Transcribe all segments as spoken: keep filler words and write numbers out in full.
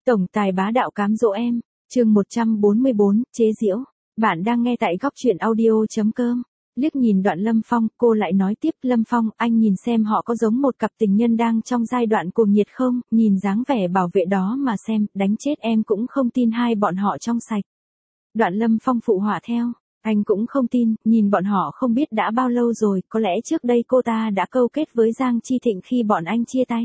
Tổng tài bá đạo cám dỗ em, chương một trăm bốn mươi bốn, chế giễu. Bạn đang nghe tại góc truyện audio.com. Liếc nhìn đoạn Lâm Phong, cô lại nói tiếp, Lâm Phong, anh nhìn xem họ có giống một cặp tình nhân đang trong giai đoạn cuồng nhiệt không, nhìn dáng vẻ bảo vệ đó mà xem, đánh chết em cũng không tin hai bọn họ trong sạch. Đoạn Lâm Phong phụ họa theo, anh cũng không tin, nhìn bọn họ không biết đã bao lâu rồi, có lẽ trước đây cô ta đã câu kết với Giang Chi Thịnh khi bọn anh chia tay.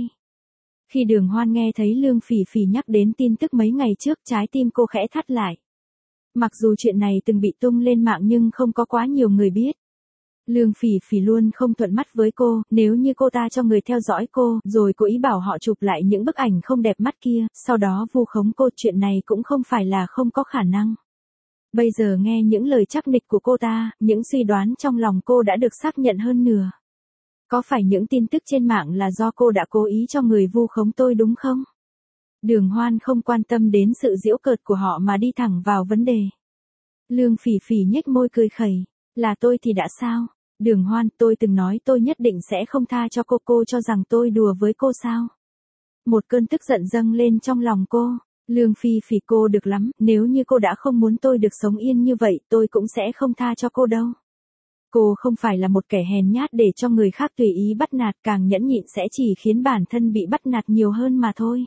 Khi Đường Hoan nghe thấy Lương Phỉ Phỉ nhắc đến tin tức mấy ngày trước, trái tim cô khẽ thắt lại. Mặc dù chuyện này từng bị tung lên mạng nhưng không có quá nhiều người biết. Lương Phỉ Phỉ luôn không thuận mắt với cô, nếu như cô ta cho người theo dõi cô, rồi cố ý bảo họ chụp lại những bức ảnh không đẹp mắt kia, sau đó vu khống cô, chuyện này cũng không phải là không có khả năng. Bây giờ nghe những lời chắc nịch của cô ta, những suy đoán trong lòng cô đã được xác nhận hơn nửa. Có phải những tin tức trên mạng là do cô đã cố ý cho người vu khống tôi đúng không? Đường Hoan không quan tâm đến sự giễu cợt của họ mà đi thẳng vào vấn đề. Lương Phỉ Phỉ nhếch môi cười khẩy, là tôi thì đã sao? Đường Hoan, tôi từng nói tôi nhất định sẽ không tha cho cô, cô cho rằng tôi đùa với cô sao? Một cơn tức giận dâng lên trong lòng cô. Lương Phỉ Phỉ, cô được lắm, nếu như cô đã không muốn tôi được sống yên như vậy, tôi cũng sẽ không tha cho cô đâu. Cô không phải là một kẻ hèn nhát để cho người khác tùy ý bắt nạt, càng nhẫn nhịn sẽ chỉ khiến bản thân bị bắt nạt nhiều hơn mà thôi.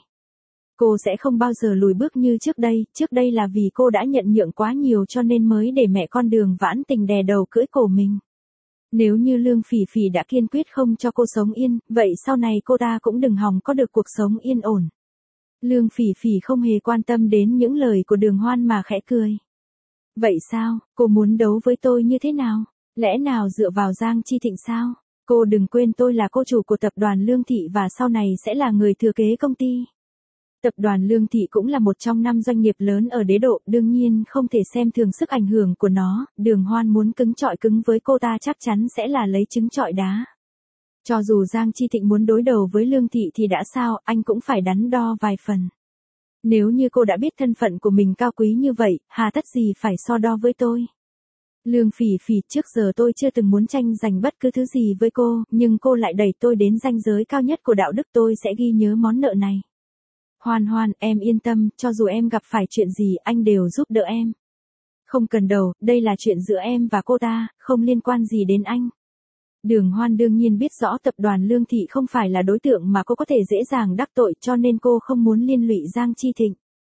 Cô sẽ không bao giờ lùi bước như trước đây, trước đây là vì cô đã nhận nhượng quá nhiều cho nên mới để mẹ con Đường Vãn Tình đè đầu cưỡi cổ mình. Nếu như Lương Phỉ Phỉ đã kiên quyết không cho cô sống yên, vậy sau này cô ta cũng đừng hòng có được cuộc sống yên ổn. Lương Phỉ Phỉ không hề quan tâm đến những lời của Đường Hoan mà khẽ cười. Vậy sao, cô muốn đấu với tôi như thế nào? Lẽ nào dựa vào Giang Chi Thịnh sao? Cô đừng quên tôi là cô chủ của tập đoàn Lương Thị và sau này sẽ là người thừa kế công ty. Tập đoàn Lương Thị cũng là một trong năm doanh nghiệp lớn ở đế độ, đương nhiên không thể xem thường sức ảnh hưởng của nó, Đường Hoan muốn cứng trọi cứng với cô ta chắc chắn sẽ là lấy trứng trọi đá. Cho dù Giang Chi Thịnh muốn đối đầu với Lương Thị thì đã sao, anh cũng phải đắn đo vài phần. Nếu như cô đã biết thân phận của mình cao quý như vậy, hà tất gì phải so đo với tôi. Lương Phỉ Phỉ, trước giờ tôi chưa từng muốn tranh giành bất cứ thứ gì với cô, nhưng cô lại đẩy tôi đến ranh giới cao nhất của đạo đức, tôi sẽ ghi nhớ món nợ này. Hoan Hoan, em yên tâm, cho dù em gặp phải chuyện gì anh đều giúp đỡ em. Không cần đầu, đây là chuyện giữa em và cô ta, không liên quan gì đến anh. Đường Hoan đương nhiên biết rõ tập đoàn Lương Thị không phải là đối tượng mà cô có thể dễ dàng đắc tội, cho nên cô không muốn liên lụy Giang Chi Thịnh.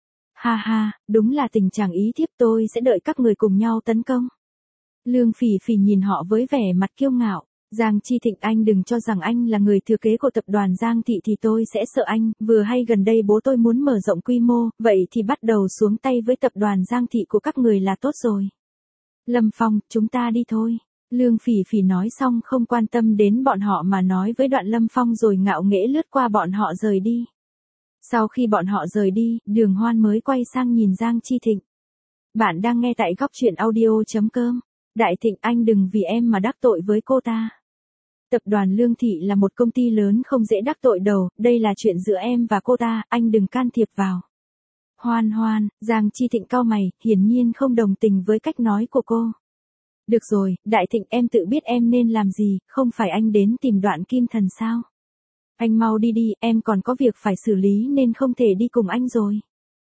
Ha ha, đúng là tình trạng ý thiếp, tôi sẽ đợi các người cùng nhau tấn công. Lương Phỉ Phỉ nhìn họ với vẻ mặt kiêu ngạo. Giang Chi Thịnh, anh đừng cho rằng anh là người thừa kế của tập đoàn Giang Thị thì tôi sẽ sợ anh, vừa hay gần đây bố tôi muốn mở rộng quy mô, vậy thì bắt đầu xuống tay với tập đoàn Giang Thị của các người là tốt rồi. Lâm Phong, chúng ta đi thôi. Lương Phỉ Phỉ nói xong không quan tâm đến bọn họ mà nói với đoạn Lâm Phong rồi ngạo nghễ lướt qua bọn họ rời đi. Sau khi bọn họ rời đi, Đường Hoan mới quay sang nhìn Giang Chi Thịnh. Bạn đang nghe tại góc truyện audio.com. Đại Thịnh, anh đừng vì em mà đắc tội với cô ta. Tập đoàn Lương Thị là một công ty lớn không dễ đắc tội đầu, đây là chuyện giữa em và cô ta, anh đừng can thiệp vào. Hoan Hoan, Giang Chi Thịnh cau mày, hiển nhiên không đồng tình với cách nói của cô. Được rồi, Đại Thịnh, em tự biết em nên làm gì, không phải anh đến tìm Đoạn Kim Thần sao? Anh mau đi đi, em còn có việc phải xử lý nên không thể đi cùng anh rồi.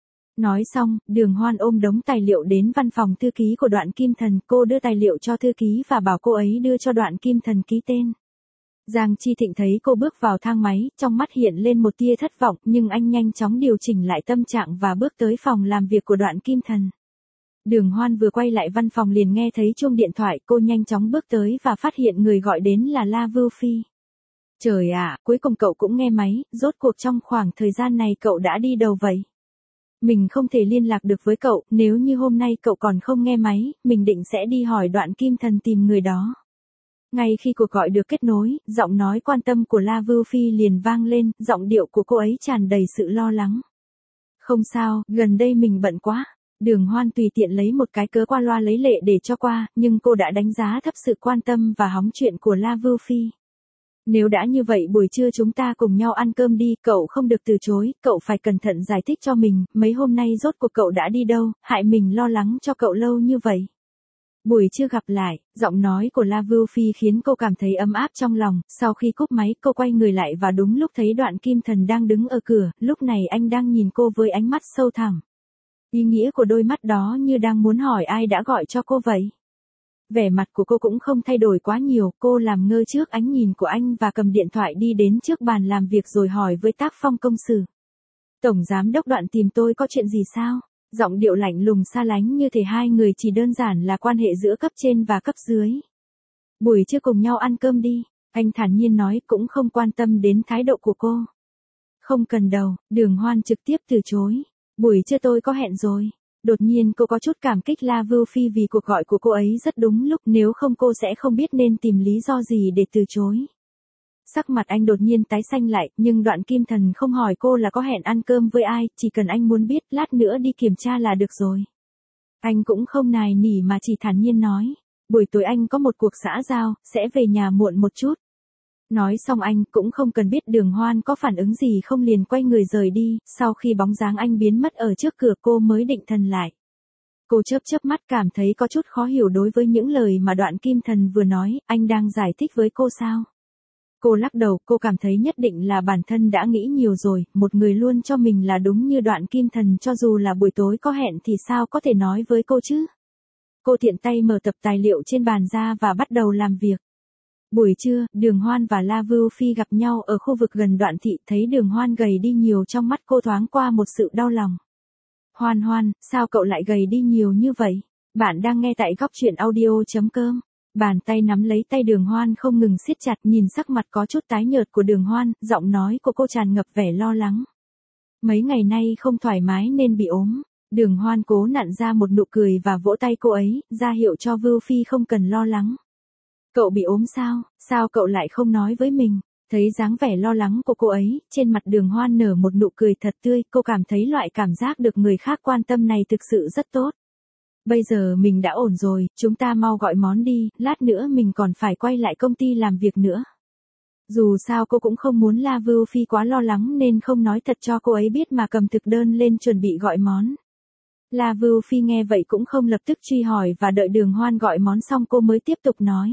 Nói xong, Đường Hoan ôm đống tài liệu đến văn phòng thư ký của Đoạn Kim Thần, cô đưa tài liệu cho thư ký và bảo cô ấy đưa cho Đoạn Kim Thần ký tên. Giang Chi Thịnh thấy cô bước vào thang máy, trong mắt hiện lên một tia thất vọng, nhưng anh nhanh chóng điều chỉnh lại tâm trạng và bước tới phòng làm việc của Đoạn Kim Thần. Đường Hoan vừa quay lại văn phòng liền nghe thấy chuông điện thoại, cô nhanh chóng bước tới và phát hiện người gọi đến là La Vưu Phi. Trời ạ, cuối cùng cậu cũng nghe máy, rốt cuộc trong khoảng thời gian này cậu đã đi đâu vậy? Mình không thể liên lạc được với cậu, nếu như hôm nay cậu còn không nghe máy, mình định sẽ đi hỏi Đoạn Kim Thần tìm người đó. Ngay khi cuộc gọi được kết nối, giọng nói quan tâm của La Vưu Phi liền vang lên, giọng điệu của cô ấy tràn đầy sự lo lắng. Không sao, gần đây mình bận quá. Đường Hoan tùy tiện lấy một cái cớ qua loa lấy lệ để cho qua, nhưng cô đã đánh giá thấp sự quan tâm và hóng chuyện của La Vưu Phi. Nếu đã như vậy buổi trưa chúng ta cùng nhau ăn cơm đi, cậu không được từ chối, cậu phải cẩn thận giải thích cho mình, mấy hôm nay rốt cuộc cậu đã đi đâu, hại mình lo lắng cho cậu lâu như vậy. Buổi trưa gặp lại, giọng nói của La Vưu Phi khiến cô cảm thấy ấm áp trong lòng, sau khi cúp máy cô quay người lại và đúng lúc thấy Đoạn Kim Thần đang đứng ở cửa, lúc này anh đang nhìn cô với ánh mắt sâu thẳm. Ý nghĩa của đôi mắt đó như đang muốn hỏi ai đã gọi cho cô vậy. Vẻ mặt của cô cũng không thay đổi quá nhiều, cô làm ngơ trước ánh nhìn của anh và cầm điện thoại đi đến trước bàn làm việc rồi hỏi với tác phong công xử. Tổng giám đốc Đoạn tìm tôi có chuyện gì sao? Giọng điệu lạnh lùng xa lánh như thể hai người chỉ đơn giản là quan hệ giữa cấp trên và cấp dưới. Buổi trưa cùng nhau ăn cơm đi, anh thản nhiên nói cũng không quan tâm đến thái độ của cô. Không cần đâu, Đường Hoan trực tiếp từ chối. Buổi trưa tôi có hẹn rồi. Đột nhiên cô có chút cảm kích La Vưu Phi vì cuộc gọi của cô ấy rất đúng lúc, nếu không cô sẽ không biết nên tìm lý do gì để từ chối. Sắc mặt anh đột nhiên tái xanh lại, nhưng Đoạn Kim Thần không hỏi cô là có hẹn ăn cơm với ai, chỉ cần anh muốn biết, lát nữa đi kiểm tra là được rồi. Anh cũng không nài nỉ mà chỉ thản nhiên nói, buổi tối anh có một cuộc xã giao, sẽ về nhà muộn một chút. Nói xong anh cũng không cần biết Đường Hoan có phản ứng gì không liền quay người rời đi, sau khi bóng dáng anh biến mất ở trước cửa cô mới định thần lại. Cô chớp chớp mắt cảm thấy có chút khó hiểu đối với những lời mà Đoạn Kim Thần vừa nói, anh đang giải thích với cô sao? Cô lắc đầu, cô cảm thấy nhất định là bản thân đã nghĩ nhiều rồi, một người luôn cho mình là đúng như Đoạn Kim Thần cho dù là buổi tối có hẹn thì sao có thể nói với cô chứ? Cô tiện tay mở tập tài liệu trên bàn ra và bắt đầu làm việc. Buổi trưa, Đường Hoan và La Vưu Phi gặp nhau ở khu vực gần Đoạn thị, thấy Đường Hoan gầy đi nhiều trong mắt cô thoáng qua một sự đau lòng. Hoan Hoan, sao cậu lại gầy đi nhiều như vậy? Bạn đang nghe tại góc truyện audio chấm com. Bàn tay nắm lấy tay Đường Hoan không ngừng siết chặt, nhìn sắc mặt có chút tái nhợt của Đường Hoan, giọng nói của cô tràn ngập vẻ lo lắng. Mấy ngày nay không thoải mái nên bị ốm. Đường Hoan cố nặn ra một nụ cười và vỗ tay cô ấy, ra hiệu cho Vưu Phi không cần lo lắng. Cậu bị ốm sao, sao cậu lại không nói với mình? Thấy dáng vẻ lo lắng của cô ấy, trên mặt Đường Hoan nở một nụ cười thật tươi, cô cảm thấy loại cảm giác được người khác quan tâm này thực sự rất tốt. Bây giờ mình đã ổn rồi, chúng ta mau gọi món đi, lát nữa mình còn phải quay lại công ty làm việc nữa. Dù sao cô cũng không muốn La Vưu Phi quá lo lắng nên không nói thật cho cô ấy biết mà cầm thực đơn lên chuẩn bị gọi món. La Vưu Phi nghe vậy cũng không lập tức truy hỏi và đợi Đường Hoan gọi món xong cô mới tiếp tục nói.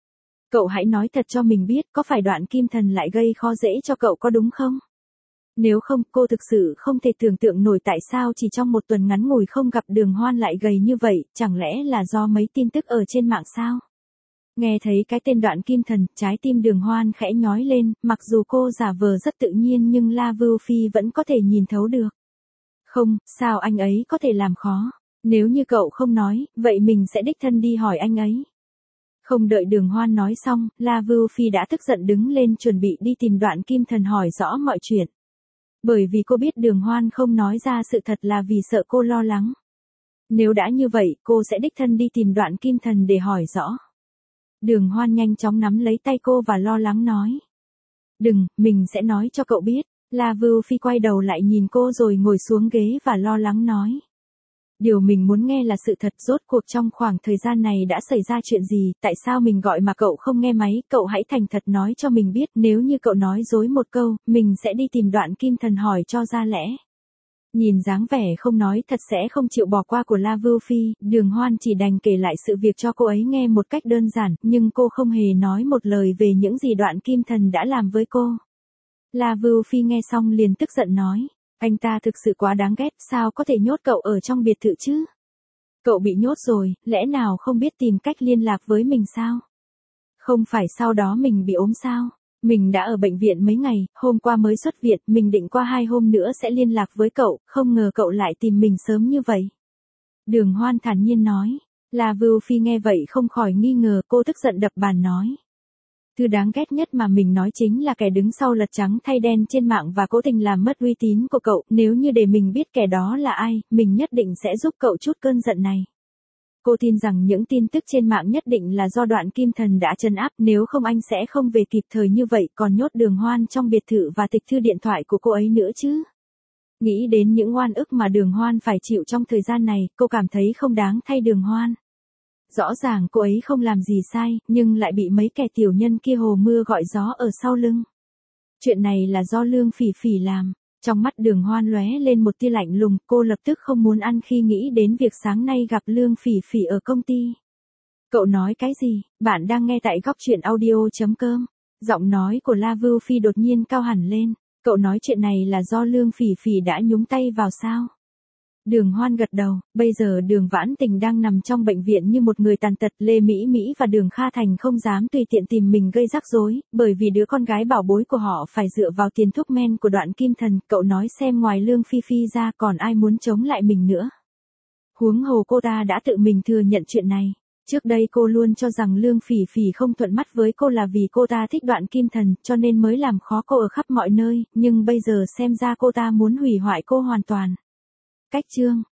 Cậu hãy nói thật cho mình biết có phải Đoạn Kim Thần lại gây khó dễ cho cậu có đúng không? Nếu không, cô thực sự không thể tưởng tượng nổi tại sao chỉ trong một tuần ngắn ngủi không gặp Đường Hoan lại gầy như vậy, chẳng lẽ là do mấy tin tức ở trên mạng sao? Nghe thấy cái tên Đoạn Kim Thần, trái tim Đường Hoan khẽ nhói lên, mặc dù cô giả vờ rất tự nhiên nhưng La Vưu Phi vẫn có thể nhìn thấu được. Không, sao anh ấy có thể làm khó? Nếu như cậu không nói, vậy mình sẽ đích thân đi hỏi anh ấy. Không đợi Đường Hoan nói xong, La Vưu Phi đã tức giận đứng lên chuẩn bị đi tìm Đoạn Kim Thần hỏi rõ mọi chuyện. Bởi vì cô biết Đường Hoan không nói ra sự thật là vì sợ cô lo lắng. Nếu đã như vậy, cô sẽ đích thân đi tìm Đoạn Kim Thần để hỏi rõ. Đường Hoan nhanh chóng nắm lấy tay cô và lo lắng nói. Đừng, mình sẽ nói cho cậu biết. La Vưu Phi quay đầu lại nhìn cô rồi ngồi xuống ghế và lo lắng nói. Điều mình muốn nghe là sự thật, rốt cuộc trong khoảng thời gian này đã xảy ra chuyện gì, tại sao mình gọi mà cậu không nghe máy, cậu hãy thành thật nói cho mình biết, nếu như cậu nói dối một câu, mình sẽ đi tìm Đoạn Kim Thần hỏi cho ra lẽ. Nhìn dáng vẻ không nói thật sẽ không chịu bỏ qua của La Vưu Phi, Đường Hoan chỉ đành kể lại sự việc cho cô ấy nghe một cách đơn giản, nhưng cô không hề nói một lời về những gì Đoạn Kim Thần đã làm với cô. La Vưu Phi nghe xong liền tức giận nói. Anh ta thực sự quá đáng ghét, sao có thể nhốt cậu ở trong biệt thự chứ? Cậu bị nhốt rồi, lẽ nào không biết tìm cách liên lạc với mình sao? Không phải sau đó mình bị ốm sao? Mình đã ở bệnh viện mấy ngày, hôm qua mới xuất viện, mình định qua hai hôm nữa sẽ liên lạc với cậu, không ngờ cậu lại tìm mình sớm như vậy. Đường Hoan thản nhiên nói. La Vưu Phi nghe vậy không khỏi nghi ngờ, cô tức giận đập bàn nói. Thứ đáng ghét nhất mà mình nói chính là kẻ đứng sau lật trắng thay đen trên mạng và cố tình làm mất uy tín của cậu, nếu như để mình biết kẻ đó là ai, mình nhất định sẽ giúp cậu chút cơn giận này. Cô tin rằng những tin tức trên mạng nhất định là do Đoạn Kim Thần đã trấn áp, nếu không anh sẽ không về kịp thời như vậy, còn nhốt Đường Hoan trong biệt thự và tịch thư điện thoại của cô ấy nữa chứ. Nghĩ đến những oan ức mà Đường Hoan phải chịu trong thời gian này, cô cảm thấy không đáng thay Đường Hoan. Rõ ràng cô ấy không làm gì sai, nhưng lại bị mấy kẻ tiểu nhân kia hồ mưa gọi gió ở sau lưng. Chuyện này là do Lương Phỉ Phỉ làm. Trong mắt Đường Hoan lóe lên một tia lạnh lùng, cô lập tức không muốn ăn khi nghĩ đến việc sáng nay gặp Lương Phỉ Phỉ ở công ty. Cậu nói cái gì? Bạn đang nghe tại góc chuyện audio.com. Giọng nói của La Vưu Phi đột nhiên cao hẳn lên. Cậu nói chuyện này là do Lương Phỉ Phỉ đã nhúng tay vào sao? Đường Hoan gật đầu, bây giờ Đường Vãn Tình đang nằm trong bệnh viện như một người tàn tật. Lê Mỹ Mỹ và Đường Kha Thành không dám tùy tiện tìm mình gây rắc rối, bởi vì đứa con gái bảo bối của họ phải dựa vào tiền thuốc men của Đoạn Kim Thần. Cậu nói xem ngoài Lương Phi Phi ra còn ai muốn chống lại mình nữa. Huống hồ cô ta đã tự mình thừa nhận chuyện này. Trước đây cô luôn cho rằng Lương Phỉ Phỉ không thuận mắt với cô là vì cô ta thích Đoạn Kim Thần, cho nên mới làm khó cô ở khắp mọi nơi, nhưng bây giờ xem ra cô ta muốn hủy hoại cô hoàn toàn. Cách chương